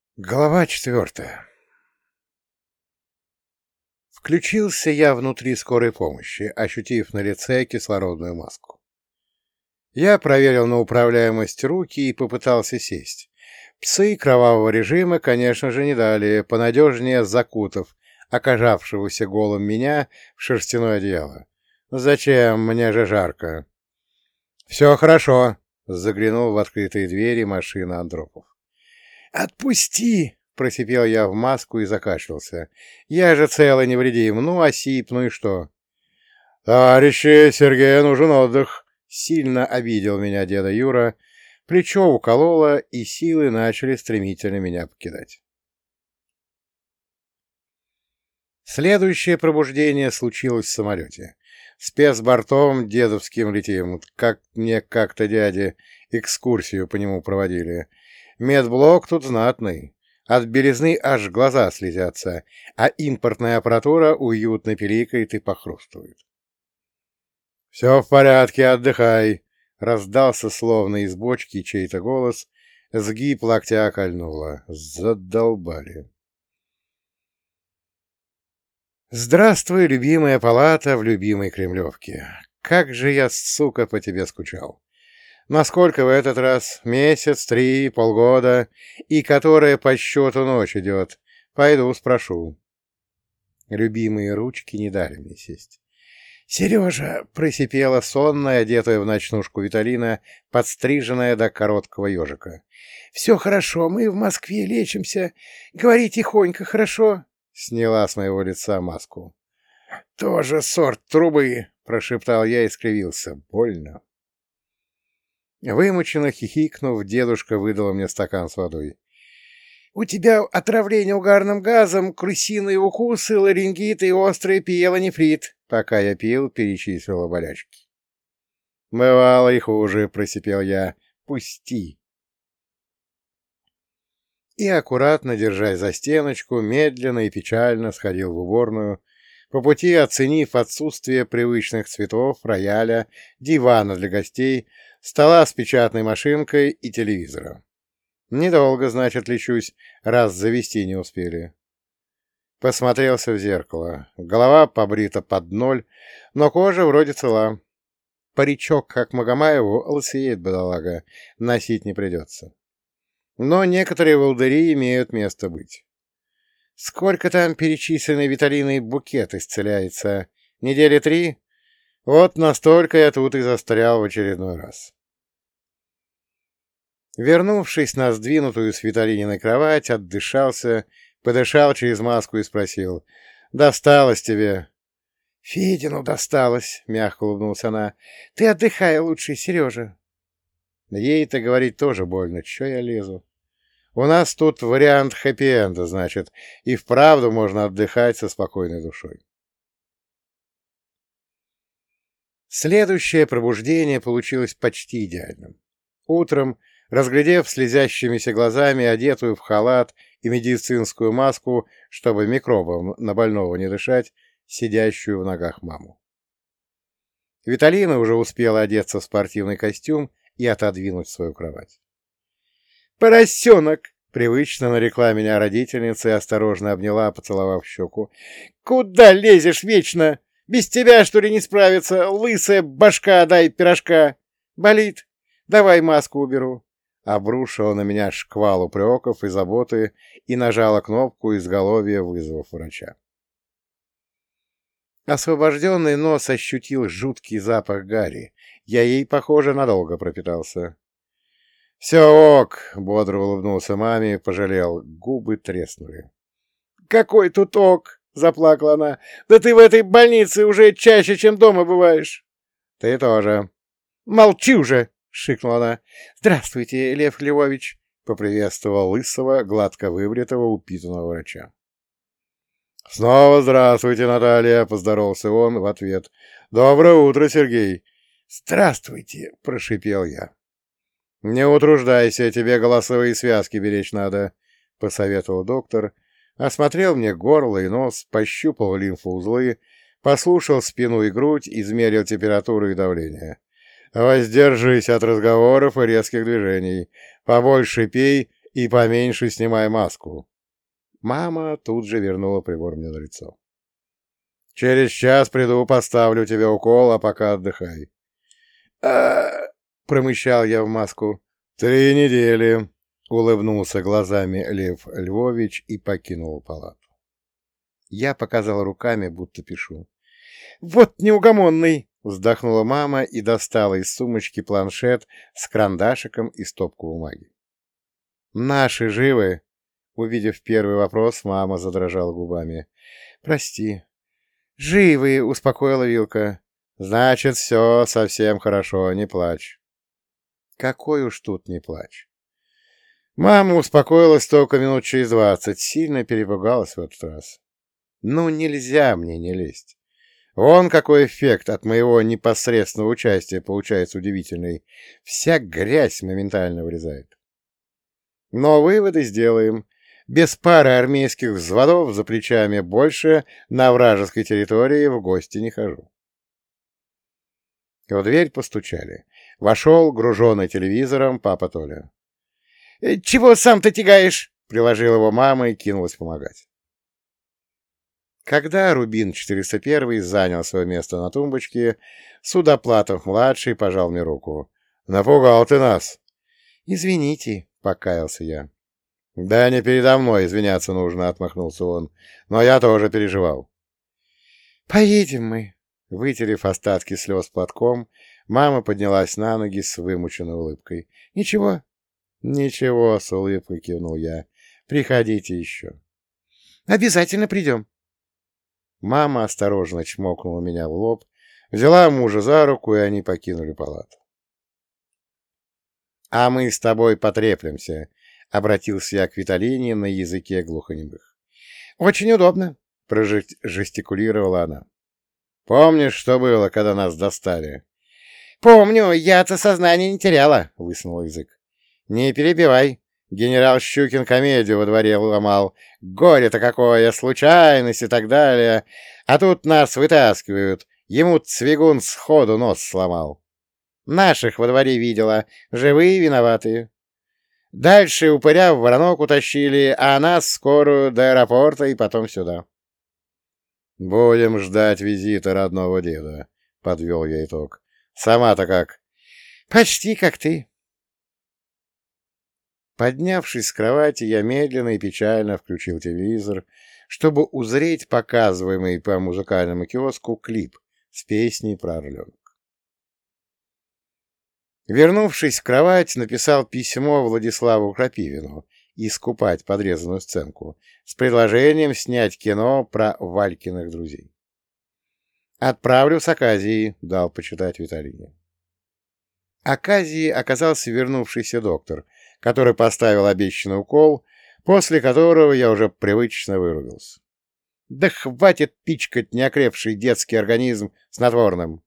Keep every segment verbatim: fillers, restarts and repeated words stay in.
Глава четвертая. Включился я внутри скорой помощи, ощутив на лице кислородную маску. Я проверил на управляемость руки и попытался сесть. Псы кровавого режима, конечно же, не дали, понадежнее закутав окажавшегося голым меня в шерстяное одеяло. «Зачем? Мне же жарко». «Все хорошо», — заглянул в открытые двери машины Андропов. «Отпусти!» — просипел я в маску и закашлялся. «Я же цел и невредим. Ну, осип, ну и что?» «Товарищи, Сергею нужен отдых!» — сильно обидел меня деда Юра. Плечо укололо, и силы начали стремительно меня покидать. Следующее пробуждение случилось в самолете. Спецбортом дедовским летим, как мне как-то дяди экскурсию по нему проводили. Медблок тут знатный. От белизны аж глаза слезятся, а импортная аппаратура уютно пиликает и похрустывает. «Все в порядке, отдыхай!» — раздался словно из бочки чей-то голос, сгиб локтя кольнуло. Задолбали. «Здравствуй, любимая палата в любимой Кремлевке! Как же я, сука, по тебе скучал! Насколько в этот раз? Месяц, три, полгода, и которая по счету ночь идет. Пойду спрошу». Любимые ручки не дали мне сесть. «Сережа!» — просипела сонная, одетая в ночнушку Виталина, подстриженная до короткого ежика. «Все хорошо, мы в Москве лечимся. Говори тихонько, хорошо?» — сняла с моего лица маску. «Тоже сорт трубы!» — прошептал я и скривился. Больно. Вымученно хихикнув, дедушка выдала мне стакан с водой. «У тебя отравление угарным газом, крысиные укусы, ларингит и острый пиелонефрит», — пока я пил, перечислила болячки. «Бывало и хуже», — просипел я. «Пусти». И, аккуратно держась за стеночку, медленно и печально сходил в уборную, по пути оценив отсутствие привычных цветов, рояля, дивана для гостей, стола с печатной машинкой и телевизора. Недолго, значит, лечусь, раз завести не успели. Посмотрелся в зеркало. Голова побрита под ноль, но кожа вроде цела. Паричок, как Магомаеву, лысеет, бедолага, носить не придется. Но некоторые волдыри имеют место быть. Сколько там перечисленный Виталиной букет исцеляется? Недели три? Вот настолько я тут и застрял в очередной раз. Вернувшись на сдвинутую с Виталининой кровать, отдышался, подышал через маску и спросил: «Досталось тебе?» «Федину досталось», — мягко улыбнулась она. «Ты отдыхай лучше, Сережа». Ей-то говорить тоже больно, чё я лезу? У нас тут вариант хэппи-энда, значит, и вправду можно отдыхать со спокойной душой. Следующее пробуждение получилось почти идеальным. Утром, разглядев слезящимися глазами одетую в халат и медицинскую маску, чтобы микробам на больного не дышать, сидящую в ногах маму. Виталина уже успела одеться в спортивный костюм и отодвинуть свою кровать. «Поросенок!» — привычно нарекла меня родительница и осторожно обняла, поцеловав щеку. «Куда лезешь вечно? Без тебя, что ли, не справиться? Лысая башка, дай пирожка! Болит? Давай маску уберу!» Обрушила на меня шквал упреков и заботы и нажала кнопку изголовья, вызвав врача. Освобожденный нос ощутил жуткий запах гари. Я ей, похоже, надолго пропитался. «Все ок!» — бодро улыбнулся маме и пожалел. Губы треснули. «Какой тут ок!» — заплакала она. «Да ты в этой больнице уже чаще, чем дома бываешь!» «Ты тоже!» «Молчи уже!» — шикнула она. «Здравствуйте, Лев Львович!» — поприветствовал лысого, гладко выбритого, упитанного врача. «Снова здравствуйте, Наталья!» — поздоровался он в ответ. «Доброе утро, Сергей!» «Здравствуйте!» — прошипел я. «Не утруждайся, тебе голосовые связки беречь надо», — посоветовал доктор, осмотрел мне горло и нос, пощупал лимфоузлы, послушал спину и грудь, измерил температуру и давление. «Воздержись от разговоров и резких движений, побольше пей И поменьше снимай маску. Мама тут же вернула прибор мне на лицо. Через час приду, поставлю тебе укол, а пока отдыхай. А промычал я в маску. Три недели. Улыбнулся глазами Лев Львович и покинул палату. Я показал руками, будто пишу. «Вот неугомонный!» — вздохнула мама и достала из сумочки планшет с карандашиком и стопку бумаги. «Наши живы?» — увидев первый вопрос, мама задрожала губами. «Прости». «Живы!» — успокоила Вилка. «Значит, все совсем хорошо, не плачь». «Какой уж тут не плачь». Мама успокоилась только минут через двадцать, сильно перепугалась в этот раз. «Ну, нельзя мне не лезть. Вон какой эффект от моего непосредственного участия получается удивительный. Вся грязь моментально вылезает. Но выводы сделаем. Без пары армейских взводов за плечами больше на вражеской территории в гости не хожу». В дверь постучали. Вошел, груженный телевизором, папа Толя. «Чего сам-то тягаешь?» — приложила его мама и кинулась помогать. Когда Рубин четыреста один занял свое место на тумбочке, Судоплатов-младший пожал мне руку. «Напугал ты нас!» «Извините», — покаялся я. «Да не передо мной извиняться нужно», — отмахнулся он. «Но я тоже переживал». «Поедем мы», — вытерев остатки слез платком, мама поднялась на ноги с вымученной улыбкой. «Ничего?» «Ничего», — с улыбкой кивнул я. «Приходите еще». «Обязательно придем». Мама осторожно чмокнула меня в лоб, взяла мужа за руку, и они покинули палату. «А мы с тобой потреплемся», — обратился я к Виталине на языке глухонемых. «Очень удобно», — прожестикулировала она. «Помнишь, что было, когда нас достали?» «Помню, я-то сознание не теряла», — высунул язык. «Не перебивай. Генерал Щукин комедию во дворе ломал. Горе-то какое, случайность и так далее. А тут нас вытаскивают. Ему Цвигун сходу нос сломал. Наших во дворе видела. Живые виноватые. Дальше упыря в Воронок утащили, а нас скорую до аэропорта и потом сюда». «Будем ждать визита родного деда», — подвел я итог. «Сама-то как?» «Почти как ты». Поднявшись с кровати, я медленно и печально включил телевизор, чтобы узреть показываемый по музыкальному киоску клип с песней про орленка. Вернувшись в кровать, написал письмо Владиславу Крапивину искупать подрезанную сценку с предложением снять кино про Валькиных друзей. «Отправлю с Аказией», — дал почитать Виталине. Аказией оказался вернувшийся доктор, который поставил обещанный укол, после которого я уже привычно вырубился. Да хватит пичкать неокрепший детский организм снотворным.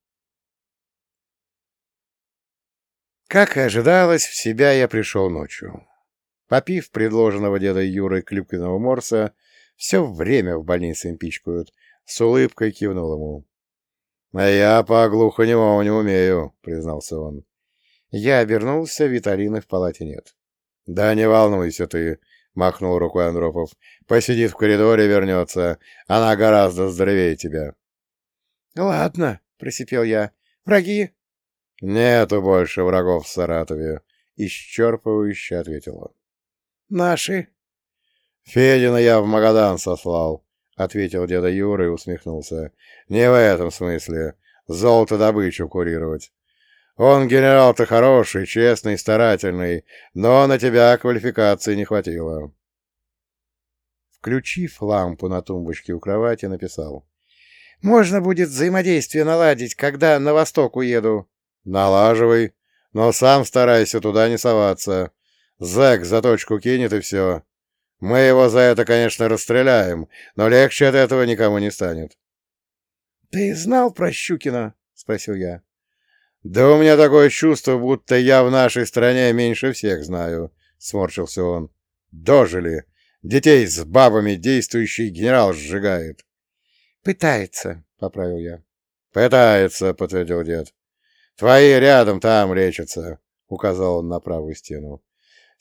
Как и ожидалось, в себя я пришел ночью. Попив предложенного дедой Юрой клюквенного морса, все время в больнице им пичкают, с улыбкой кивнул ему. — А я по глухонемому не умею, — признался он. Я обернулся, Виталины в палате нет. — Да не волнуйся ты, — махнул рукой Андропов. — Посидит в коридоре, вернется. Она гораздо здоровее тебя. — Ладно, — просипел я. — Враги? — Нету больше врагов в Саратове, — исчерпывающе ответил он. — Наши? — Федина я в Магадан сослал, — ответил деда Юра и усмехнулся. — Не в этом смысле. Золото-добычу курировать. Он генерал-то хороший, честный, старательный, но на тебя квалификации не хватило. Включив лампу на тумбочке у кровати, написал. — Можно будет взаимодействие наладить, когда на восток уеду. — Налаживай, но сам старайся туда не соваться. Зэк заточку кинет и все. Мы его за это, конечно, расстреляем, но легче от этого никому не станет. — Ты знал про Щукина? — спросил я. — Да у меня такое чувство, будто я в нашей стране меньше всех знаю, — сморщился он. — Дожили. Детей с бабами действующий генерал сжигает. — Пытается, — поправил я. — Пытается, — подтвердил дед. — Твои рядом там лечатся, — указал он на правую стену. —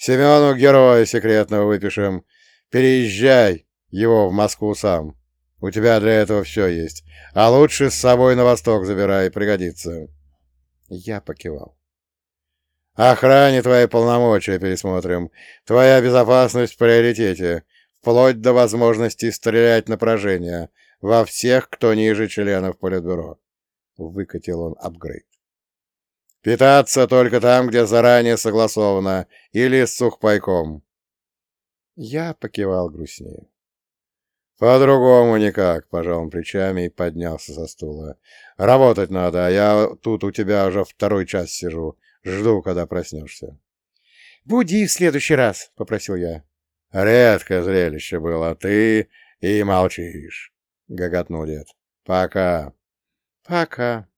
Семену героя секретного выпишем. Переезжай его в Москву сам. У тебя для этого все есть. А лучше с собой на восток забирай, пригодится. Я покивал. Охране твои полномочия пересмотрим. Твоя безопасность в приоритете, вплоть до возможности стрелять на поражение во всех, кто ниже членов Политбюро. Выкатил он апгрейд. Питаться только там, где заранее согласовано, или с сухпайком. Я покивал грустнее. По-другому никак, пожал он плечами и поднялся со стула. Работать надо, а я тут у тебя уже второй час сижу. Жду, когда проснешься. — Буди в следующий раз, — попросил я. — Редкое зрелище было, ты и молчишь, — гоготнул дед. — Пока. — Пока.